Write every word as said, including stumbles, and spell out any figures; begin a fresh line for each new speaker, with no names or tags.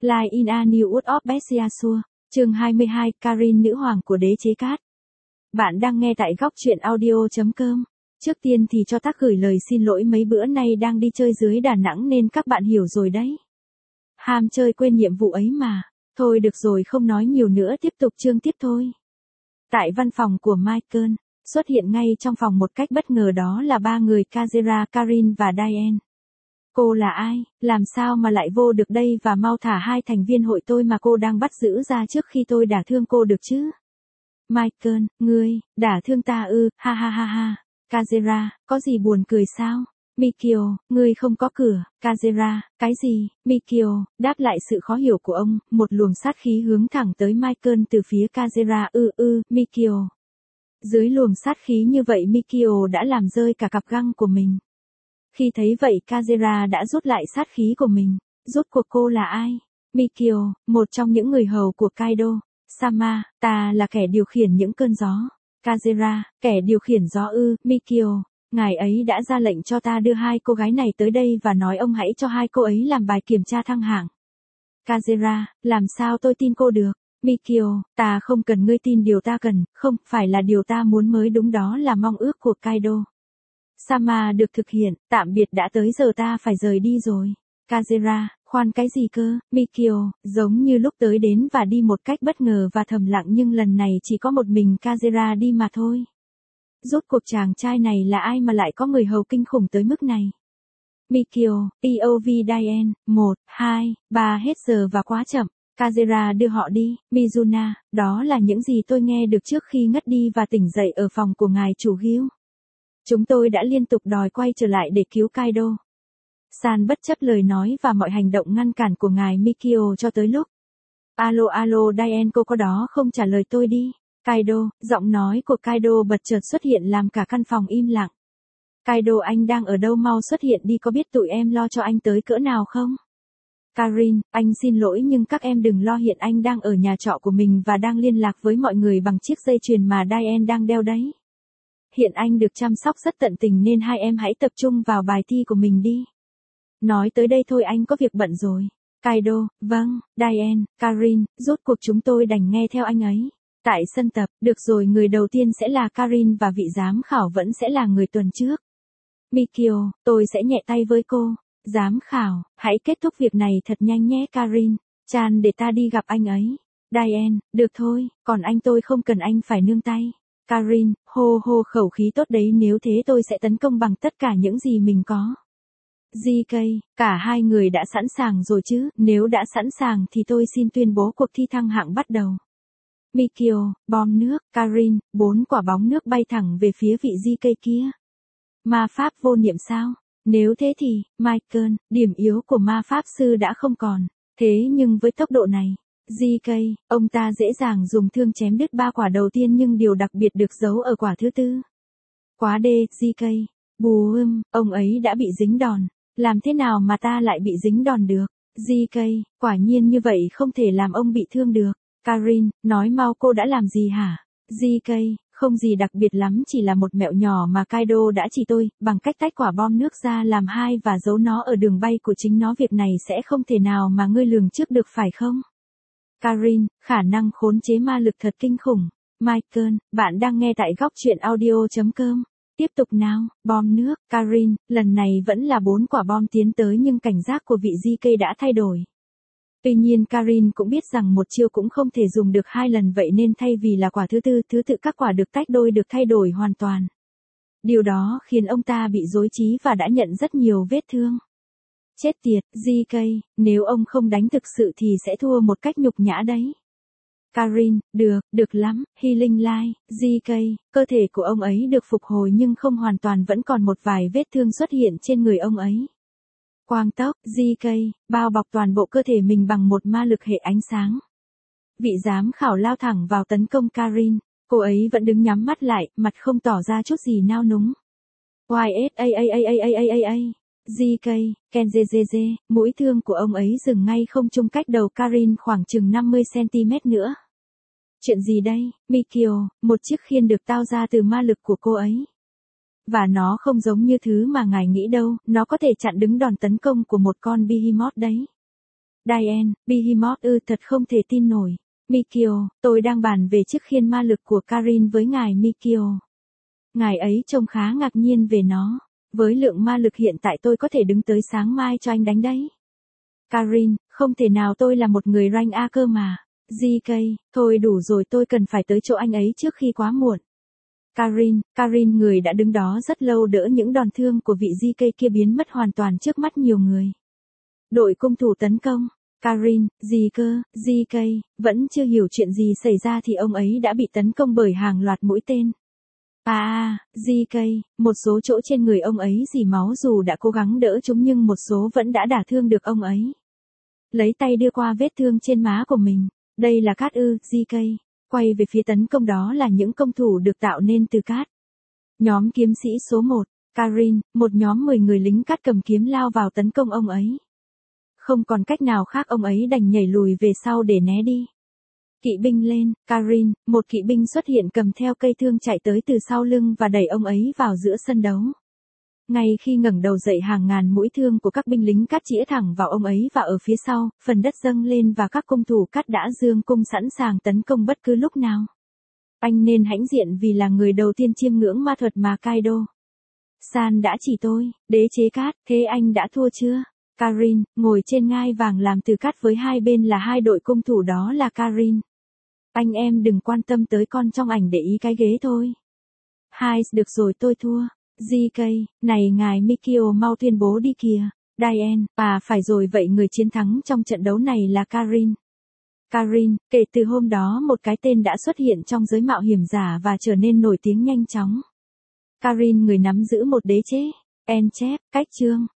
Line in a New World of Bestiasure, chương hai mươi hai, Karin nữ hoàng của đế chế cát. Bạn đang nghe tại góc truyện audio.com. Trước tiên thì cho tác gửi lời xin lỗi mấy bữa nay đang đi chơi dưới Đà Nẵng nên các bạn hiểu rồi đấy. Ham chơi quên nhiệm vụ ấy mà. Thôi được rồi, không nói nhiều nữa, tiếp tục chương tiếp thôi. Tại văn phòng của Michael, xuất hiện ngay trong phòng một cách bất ngờ đó là ba người Kazera, Karin và Diane. Cô là ai, làm sao mà lại vô được đây, và mau thả hai thành viên hội tôi mà cô đang bắt giữ ra trước khi tôi đả thương cô được chứ. Michael, ngươi, đả thương ta ư, ha ha ha ha. Kazera, có gì buồn cười sao? Mikio, ngươi không có cửa. Kazera, cái gì? Mikio, đáp lại sự khó hiểu của ông, một luồng sát khí hướng thẳng tới Michael từ phía Kazera. Ư ư, Mikio. Dưới luồng sát khí như vậy Mikio đã làm rơi cả cặp găng của mình. Khi thấy vậy Kazera đã rút lại sát khí của mình. Rốt cuộc cô là ai? Mikio, một trong những người hầu của Kaido. Sama, ta là kẻ điều khiển những cơn gió. Kazera, kẻ điều khiển gió ư. Mikio, ngài ấy đã ra lệnh cho ta đưa hai cô gái này tới đây và nói ông hãy cho hai cô ấy làm bài kiểm tra thăng hạng. Kazera, làm sao tôi tin cô được? Mikio, ta không cần ngươi tin điều ta cần, không phải là điều ta muốn mới đúng, đó là mong ước của Kaido. Sama được thực hiện, tạm biệt, đã tới giờ ta phải rời đi rồi. Kazera, khoan cái gì cơ? Mikio, giống như lúc tới đến và đi một cách bất ngờ và thầm lặng, nhưng lần này chỉ có một mình Kazera đi mà thôi. Rốt cuộc chàng trai này là ai mà lại có người hầu kinh khủng tới mức này? Mikio, pê ô vê Diane, một, hai, ba, hết giờ và quá chậm. Kazera, đưa họ đi. Mizuna, đó là những gì tôi nghe được trước khi ngất đi và tỉnh dậy ở phòng của ngài chủ Gil. Chúng tôi đã liên tục đòi quay trở lại để cứu Kaido. San bất chấp lời nói và mọi hành động ngăn cản của ngài Mikio cho tới lúc. Alo alo Diane, cô có đó không, trả lời tôi đi. Kaido, giọng nói của Kaido bật chợt xuất hiện làm cả căn phòng im lặng. Kaido, anh đang ở đâu, mau xuất hiện đi, có biết tụi em lo cho anh tới cỡ nào không? Karin, anh xin lỗi nhưng các em đừng lo, hiện anh đang ở nhà trọ của mình và đang liên lạc với mọi người bằng chiếc dây chuyền mà Diane đang đeo đấy. Hiện anh được chăm sóc rất tận tình nên hai em hãy tập trung vào bài thi của mình đi. Nói tới đây thôi, anh có việc bận rồi. Kaido, vâng. Diane, Karin, rốt cuộc chúng tôi đành nghe theo anh ấy. Tại sân tập, được rồi, người đầu tiên sẽ là Karin và vị giám khảo vẫn sẽ là người tuần trước. Mikio, tôi sẽ nhẹ tay với cô. Giám khảo, hãy kết thúc việc này thật nhanh nhé Karin. Chan, để ta đi gặp anh ấy. Diane, được thôi, còn anh tôi không cần anh phải nương tay. Karin, hô hô, khẩu khí tốt đấy, nếu thế tôi sẽ tấn công bằng tất cả những gì mình có. giê ca, cả hai người đã sẵn sàng rồi chứ? Nếu đã sẵn sàng thì tôi xin tuyên bố cuộc thi thăng hạng bắt đầu. Mikio, bom nước. Karin, bốn quả bóng nước bay thẳng về phía vị giê ca kia. Ma pháp vô niệm sao? Nếu thế thì, Michael, điểm yếu của ma pháp sư đã không còn. Thế nhưng với tốc độ này, giê ca, ông ta dễ dàng dùng thương chém đứt ba quả đầu tiên, nhưng điều đặc biệt được giấu ở quả thứ tư. Quá đê, giê ca. Bù ưm, ông ấy đã bị dính đòn. Làm thế nào mà ta lại bị dính đòn được? giê ca, quả nhiên như vậy không thể làm ông bị thương được. Karin, nói mau, cô đã làm gì hả? giê ca, không gì đặc biệt lắm, chỉ là một mẹo nhỏ mà Kaido đã chỉ tôi, bằng cách tách quả bom nước ra làm hai và giấu nó ở đường bay của chính nó. Việc này sẽ không thể nào mà ngươi lường trước được phải không? Karin, khả năng khống chế ma lực thật kinh khủng. Michael, bạn đang nghe tại góc truyện audio.com. Tiếp tục nào, bom nước. Karin, lần này vẫn là bốn quả bom tiến tới, nhưng cảnh giác của vị giê ca đã thay đổi. Tuy nhiên Karin cũng biết rằng một chiêu cũng không thể dùng được hai lần, vậy nên thay vì là quả thứ tư, thứ tự các quả được tách đôi được thay đổi hoàn toàn. Điều đó khiến ông ta bị rối trí và đã nhận rất nhiều vết thương. Chết tiệt, giê ca, nếu ông không đánh thực sự thì sẽ thua một cách nhục nhã đấy. Karin, được, được lắm. Healing Light, giê ca, cơ thể của ông ấy được phục hồi nhưng không hoàn toàn, vẫn còn một vài vết thương xuất hiện trên người ông ấy. Quang tốc, giê ca, bao bọc toàn bộ cơ thể mình bằng một ma lực hệ ánh sáng. Vị giám khảo lao thẳng vào tấn công Karin, cô ấy vẫn đứng nhắm mắt lại, mặt không tỏ ra chút gì nao núng. Y S A A A A A A A, giê ca, Kenjejeze, mũi thương của ông ấy dừng ngay không trung cách đầu Karin khoảng chừng năm mươi xăng-ti-mét nữa. Chuyện gì đây, Mikio? Một chiếc khiên được tạo ra từ ma lực của cô ấy. Và nó không giống như thứ mà ngài nghĩ đâu, nó có thể chặn đứng đòn tấn công của một con behemoth đấy. Diane, Behemoth ư, thật không thể tin nổi. Mikio, tôi đang bàn về chiếc khiên ma lực của Karin với ngài Mikio. Ngài ấy trông khá ngạc nhiên về nó. Với lượng ma lực hiện tại tôi có thể đứng tới sáng mai cho anh đánh đấy. Karin, không thể nào, tôi là một người rank A cơ mà. giê ca, thôi đủ rồi, tôi cần phải tới chỗ anh ấy trước khi quá muộn. Karin, Karin người đã đứng đó rất lâu đỡ những đòn thương của vị giê ca kia biến mất hoàn toàn trước mắt nhiều người. Đội cung thủ tấn công. Karin, gì cơ, giê ca, vẫn chưa hiểu chuyện gì xảy ra thì ông ấy đã bị tấn công bởi hàng loạt mũi tên. À, giê ca, một số chỗ trên người ông ấy rỉ máu dù đã cố gắng đỡ chúng nhưng một số vẫn đã đả thương được ông ấy. Lấy tay đưa qua vết thương trên má của mình. Đây là cát ư, giê ca. Quay về phía tấn công, đó là những công thủ được tạo nên từ cát. Nhóm kiếm sĩ số một, Karin, một nhóm mười người lính cát cầm kiếm lao vào tấn công ông ấy. Không còn cách nào khác, ông ấy đành nhảy lùi về sau để né đi. Kỵ binh lên, Karin, một kỵ binh xuất hiện cầm theo cây thương chạy tới từ sau lưng và đẩy ông ấy vào giữa sân đấu. Ngay khi ngẩng đầu dậy, hàng ngàn mũi thương của các binh lính cát chĩa thẳng vào ông ấy và ở phía sau, phần đất dâng lên và các cung thủ cát đã giương cung sẵn sàng tấn công bất cứ lúc nào. Anh nên hãnh diện vì là người đầu tiên chiêm ngưỡng ma thuật mà Kaido San đã chỉ tôi, đế chế cát, thế anh đã thua chưa? Karin, ngồi trên ngai vàng làm từ cát với hai bên là hai đội cung thủ, đó là Karin. Anh em đừng quan tâm tới con trong ảnh, để ý cái ghế thôi. Hai, được rồi, tôi thua. giê ca, này ngài Mikio, mau tuyên bố đi kìa. Diane, à phải rồi, vậy người chiến thắng trong trận đấu này là Karin. Karin, kể từ hôm đó một cái tên đã xuất hiện trong giới mạo hiểm giả và trở nên nổi tiếng nhanh chóng. Karin, người nắm giữ một đế chế. En chép, cách chương.